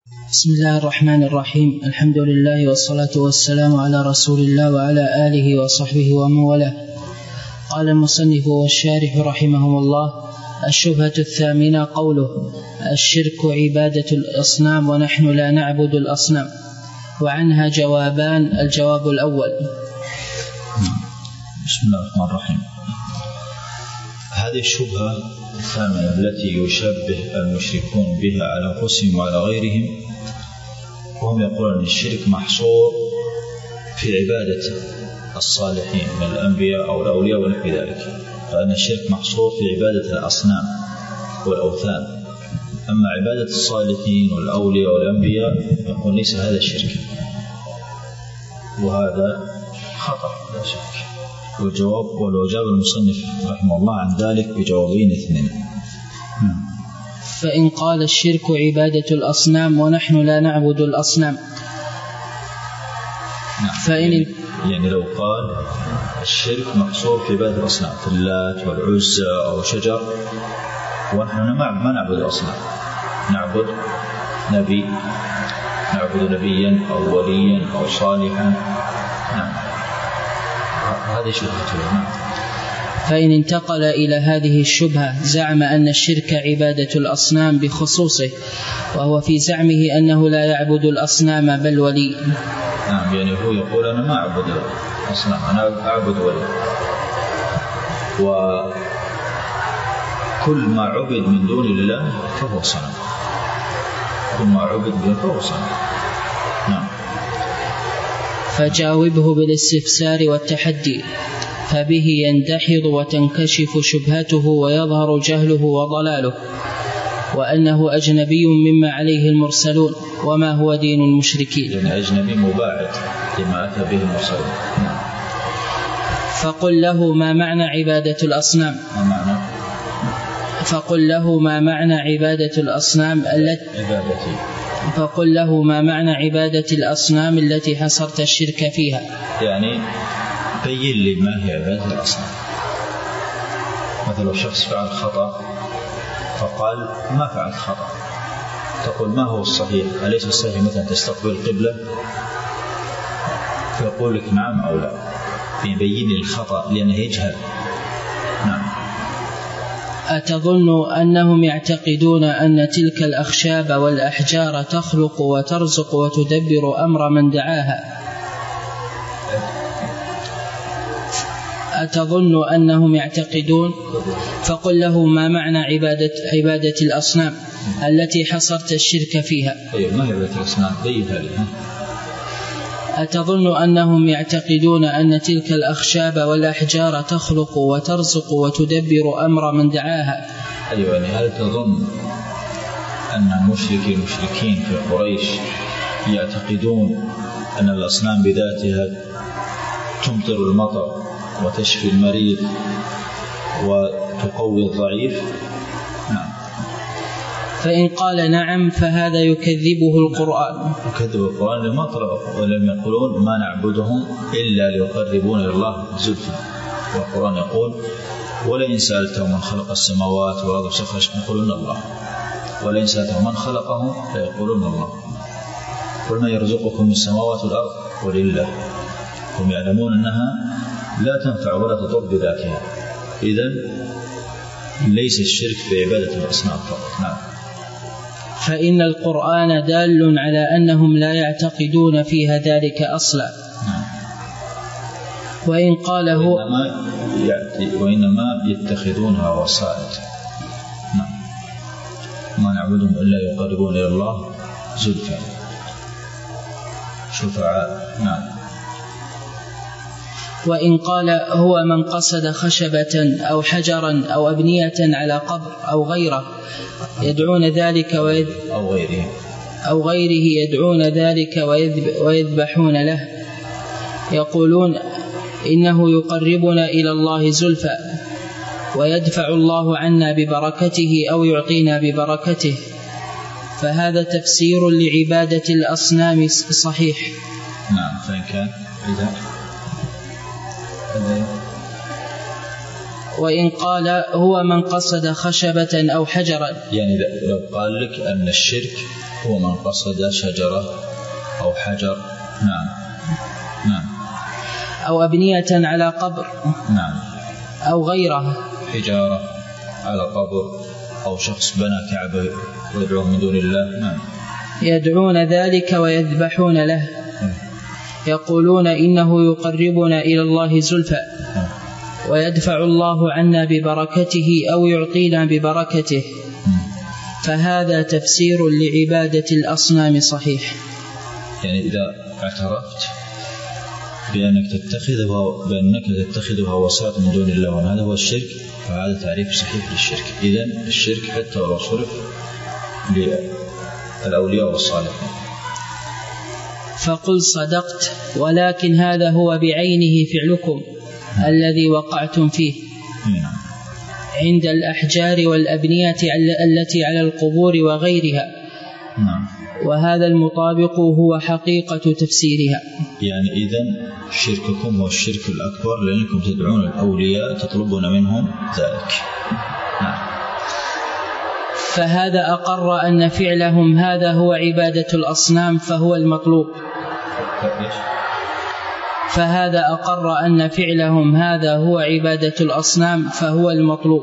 بسم الله الرحمن الرحيم. الحمد لله والصلاة والسلام على رسول الله وعلى آله وصحبه ومن والاه. قال المصنف والشارح رحمهم الله: الشبهة الثامنة قوله: الشرك عبادة الأصنام ونحن لا نعبد الأصنام. وعنها جوابان. الجواب الأول: بسم الله الرحمن الرحيم. هذه الشبهة الثامنة التي يشبه المشركون بها على أنفسهم وعلى غيرهم، وهم يقولون أن الشرك محصور في عبادة الصالحين من الأنبياء أو الأولياء ونحو ذلك، فإن الشرك محصور في عبادة الأصنام والأوثان. أما عبادة الصالحين والأولياء والأنبياء يقول ليس هذا الشرك، وهذا خطأ لا شك. والجواب المصنف رحمه الله عن ذلك بجوابين اثنين. فإن قال الشرك عبادة الأصنام ونحن لا نعبد الأصنام، فإن يعني لو قال الشرك محصور في عبادة الأصنام في اللات والعزى أو شجر، ونحن ما نعبد الأصنام، نعبد نبيا أو وليا أو صالحا، هذه شبهته. فإن انتقل إلى هذه الشبهة زعم أن الشرك عبادة الأصنام بخصوصه، وهو في زعمه أنه لا يعبد الأصنام بل ولي. نعم، يعني هو يقول أنا ما أعبد الأصنام، أنا أعبد ولي، وكل ما عبد من دون الله فهو صنم، كل ما عبد من دون فهو صنم. نعم. فجاوبه بالاستفسار والتحدي، فبه يندحض وتنكشف شبهته ويظهر جهله وضلاله، وأنه أجنبي مما عليه المرسلون وما هو دين المشركين، يعني أجنبي مباعد لما أتى به المرسلون. فقل له ما معنى عبادة الأصنام؟ فقل له ما معنى عبادة الأصنام فقل له ما معنى عبادة الأصنام التي حصرت الشرك فيها. يعني بين لي ما هي عبادة الأصنام. مثلا شخص فعل خطأ فقال ما فعل خطأ، تقول ما هو الصحيح؟ أليس الصحيح مثلا تستقبل القبلة؟ فيقول لك نعم أو لا، فيبين لي الخطأ لأنه يجهل. نعم. أتظن أنهم يعتقدون أن تلك الأخشاب والأحجار تخلق وترزق وتدبر أمر من دعاها؟ أتظن أنهم يعتقدون؟ فقل له ما معنى عبادة الأصنام التي حصرت الشرك فيها. ما هي عبادة الأصنام؟ بينها لي. أتظن أنهم يعتقدون أن تلك الأخشاب والأحجار تخلق وترزق وتدبر أمر من دعاها؟ أيوة، يعني هل تظن أن المشركين في قريش يعتقدون أن الأصنام بذاتها تمطر المطر وتشفي المريض وتقوي الضعيف؟ نعم. فإن قال نعم فهذا يكذبه القرآن. يكذب القرآن لما طلبوا، ولم يقولون ما نعبدهم إلا ليقربون إلى الله زلفى. والقرآن يقول ولئن سألتهم من خلق السماوات والأرض سخر يقولون الله، ولئن سألتهم من خلقهم فيقولون الله، قل من يرزقكم من السماوات والأرض ولله. هم يعلمون أنها لا تنفع ولا تضر بذاتها. إذن ليس الشرك في عبادة الأصنام فقط. نعم. فإن القرآن دال على أنهم لا يعتقدون فيها ذلك أصلا. نعم. وإن قال هو وإنما يتخذونها وسائل. نعم. ما نعبدهم إلا يقربون إلى الله زلفى شفعاء. نعم. وإن قال هو من قصد خشبة أو حجرا أو أبنية على قبر أو غيره يدعون ذلك أو غيره يدعون ذلك ويذبحون له، يقولون إنه يقربنا إلى الله زلفى ويدفع الله عنا ببركته أو يعطينا ببركته، فهذا تفسير لعبادة الأصنام صحيح. نعم. فإن كان وإن قال هو من قصد خشبة أو حجرا، يعني لو قال لك أن الشرك هو من قصد شجرة أو حجر. نعم. أو أبنية على قبر. نعم. أو غيره. حجارة على قبر أو شخص بنى كعبة ويدعون من دون الله. نعم. يدعون ذلك ويذبحون له، يقولون إنه يقربنا إلى الله زلفى، ويدفع الله عنا ببركته أو يعطينا ببركته، فهذا تفسير لعبادة الأصنام صحيح. يعني إذا اعترفت بأنك تتخذها وسائط من دون الله وهذا هو الشرك، فهذا تعريف صحيح للشرك. إذن الشرك حتى ولو صرف للأولياء والصالحين. فقل صدقت، ولكن هذا هو بعينه فعلكم الذي وقعتم فيه عند الأحجار والأبنية التي على القبور وغيرها. وهذا المطابق هو حقيقة تفسيرها. يعني إذن شرككم هو الشرك الأكبر، لأنكم تدعون الأولياء تطلبون منهم ذلك. فهذا أقر أن فعلهم هذا هو عبادة الأصنام فهو المطلوب. فهذا أقر أن فعلهم هذا هو عبادة الأصنام فهو المطلوب.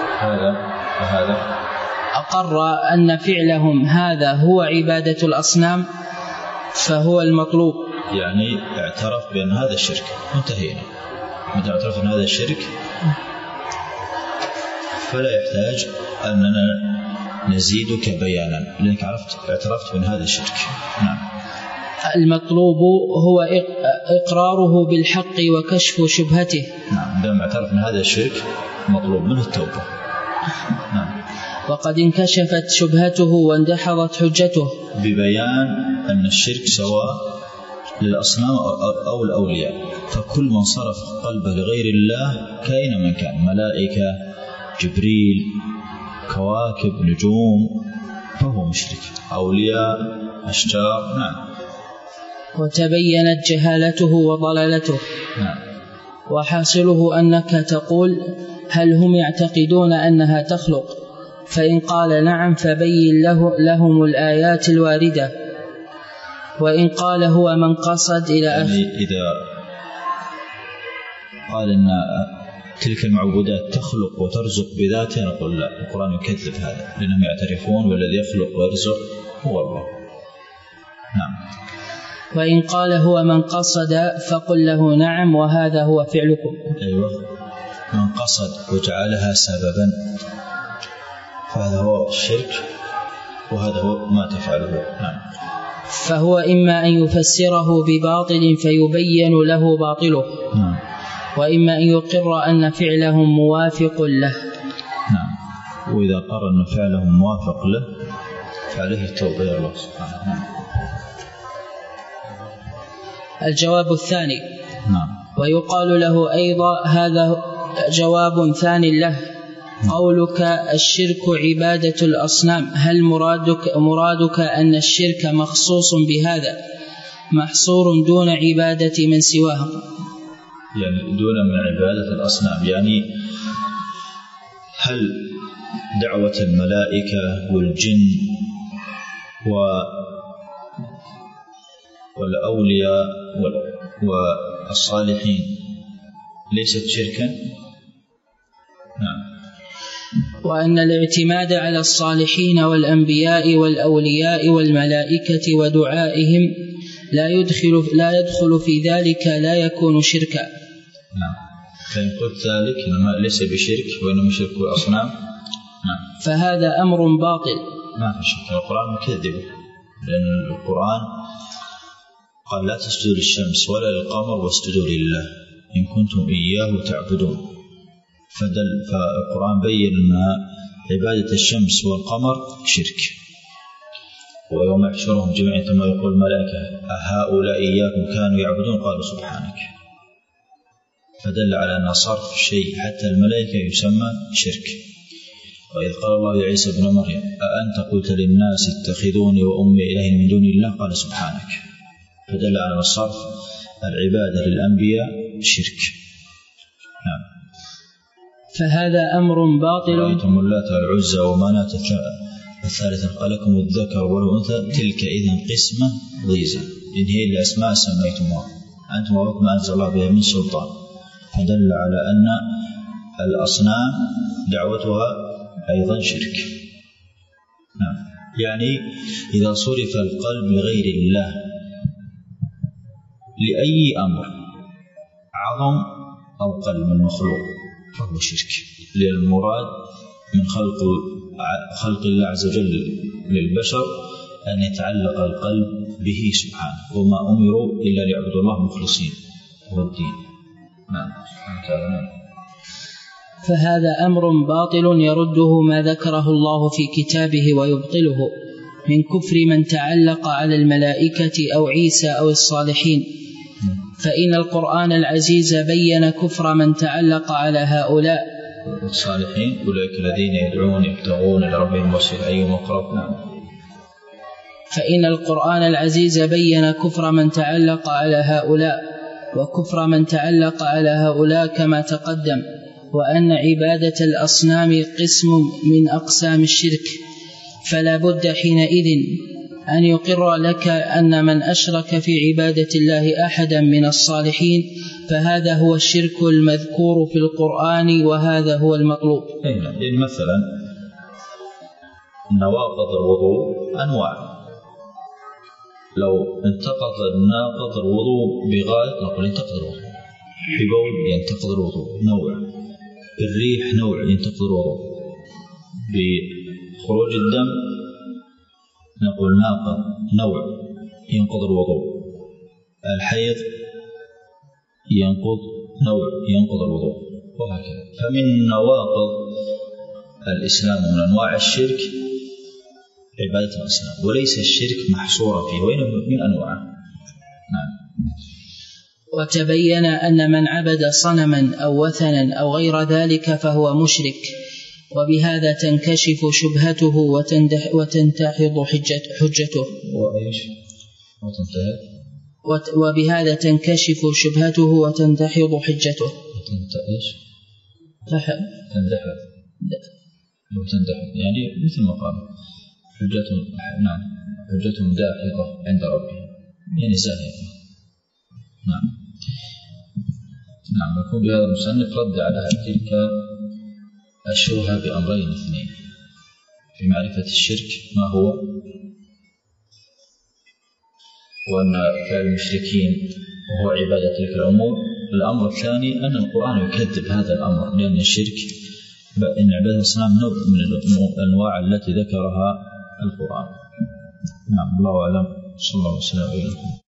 أقر أن فعلهم هذا هو عبادة الأصنام فهو المطلوب. يعني اعترف بأن هذا الشرك، انتهينا. متى اعترف بأن هذا الشرك فلا يحتاج أننا نزيدك بيانا، لأنك اعترفت بأن هذا الشرك. نعم. المطلوب هو إقراره بالحق وكشف شبهته. نعم. عندما اعترف بأن هذا الشرك مطلوب منه التوبة. نعم. وقد انكشفت شبهته واندحضت حجته ببيان أن الشرك سواء للأصنام أو الأولياء، فكل من صرف قلبه لغير الله كائن من كان، ملائكة، جبريل، كواكب، نجوم، فهو مشرك. أولياء، أشجار. نعم. وتبينت جهالته وضلالته. نعم. وحاصله أنك تقول هل هم يعتقدون أنها تخلق؟ فإن قال نعم فبين لهم الآيات الواردة، وإن قال هو من قصد إلى يعني إذا قال أن تلك المعبودات تخلق وترزق بذاتها نقول لا، القرآن يكذب هذا، لأنهم يعترفون والذي يخلق ويرزق هو الله. نعم. وإن قال هو من قصد فقل له نعم وهذا هو فعلكم. أيوة. من قصد وجعلها سببا فهذا هو الشرك وهذا هو ما تفعله. نعم. فهو إما أن يفسره بباطل فيبين له باطله. نعم. وإما أن يقر أن فعلهم موافق له. نعم. وإذا قرر أن فعلهم موافق له فعليه التوبة إلى الله سبحانه. نعم. الجواب الثاني. نعم. ويقال له أيضا هذا جواب ثاني له. قولك الشرك عبادة الأصنام، هل مرادك أن الشرك مخصوص بهذا محصور دون عبادة من سواهم؟ يعني دون من عبادة الأصنام، يعني هل دعوة الملائكة والجن والأولياء والصالحين ليست شركا؟ نعم. وأن الاعتماد على الصالحين والأنبياء والأولياء والملائكة ودعائهم لا يدخل في ذلك، لا يكون شركا. نعم. فإن قلت ذلك إنما ليس بشرك وإنما شرك الأصنام. نعم. فهذا أمر باطل. ما في شك، القرآن مكذب، لأن القرآن قال لا تسجدوا للشمس ولا للقمر واسجدوا لله إن كنتم إياه تعبدون. فالقرآن بين أن عبادة الشمس والقمر شرك. ويوم يحشرهم جميعا ثم يقول الملائكة أهؤلاء إياكم كانوا يعبدون قالوا سبحانك. فدل على أن صرف شيء حتى الملائكة يسمى شرك. وإذ قال الله يا عيسى ابن مريم أأنت قلت للناس اتخذوني وأمي إلهين من دون الله قال سبحانك. فدل على أن صرف العبادة للأنبياء شرك. فهذا أمر باطل. رأيتم اللات والعزى ومناة الثالثة خلقكم الذكر والأنثى تلك إذن قسمة ضيزى إن هي الأسماء سميتموها أنتم وما أنزل الله بها من سلطان، فدل على أن الأصنام دعوتها أيضا شرك. نعم. يعني إذا صرف القلب لغير الله لأي أمر عظم أو قل من مخلوق فهو شرك، للمراد من خلق الله عز وجل للبشر أن يتعلق القلب به سبحانه، وما أمروا إلا ليعبدوا الله مخلصين هو الدين. نعم. فهذا أمر باطل يرده ما ذكره الله في كتابه ويبطله من كفر من تعلق على الملائكة أو عيسى أو الصالحين، فإن القرآن العزيز بين كفر من تعلق على هؤلاء الصالحين أولئك الذين يدعون يبتغون إلى ربهم الوسيلة أيهم أقرب. فإن القرآن العزيز بين كفر من تعلق على هؤلاء وكفر من تعلق على هؤلاء كما تقدم، وأن عبادة الأصنام قسم من أقسام الشرك، فلا بد حينئذ أن يقر لك أن من أشرك في عبادة الله أحدا من الصالحين فهذا هو الشرك المذكور في القرآن، وهذا هو المطلوب. مثلا نواقض الوضوء أنواع، لو انتقض الناقض الوضوء بغاية نقول ينتقض الوضوء، ببول ينتقض الوضوء نوع، بالريح نوع ينتقض الوضوء، بخروج الدم نقول ناقض نوع ينقض الوضوء، الحيض ينقض نوع ينقض الوضوء، وهكذا. فمن نواقض الإسلام من أنواع الشرك عبادة الأصنام، وليس الشرك محصورا فيه وإنه من أنواعه. نعم. وتبين أن من عبد صنما أو وثنا أو غير ذلك فهو مشرك، وبهذا تنكشف شبهته وتنتحض حجته. وبهذا تنكشف شبهته وتنتحض حجته. تنتحض يعني مثل ما قال حجتهم. نعم. حجتهم داحضة عند ربهم يعني زاهقة. نعم. نعم. يكون بهذا المصنف رد على تلك الشبهة بأمرين اثنين: في معرفة الشرك ما هو، وأن فعل المشركين وهو عبادة تلك الأمور. الأمر الثاني أن القرآن يكذب هذا الأمر، لأن الشرك إن عبادة الأصنام نوع من الأنواع التي ذكرها القرآن. نعم. الله أعلم. صلى الله عليه وسلم.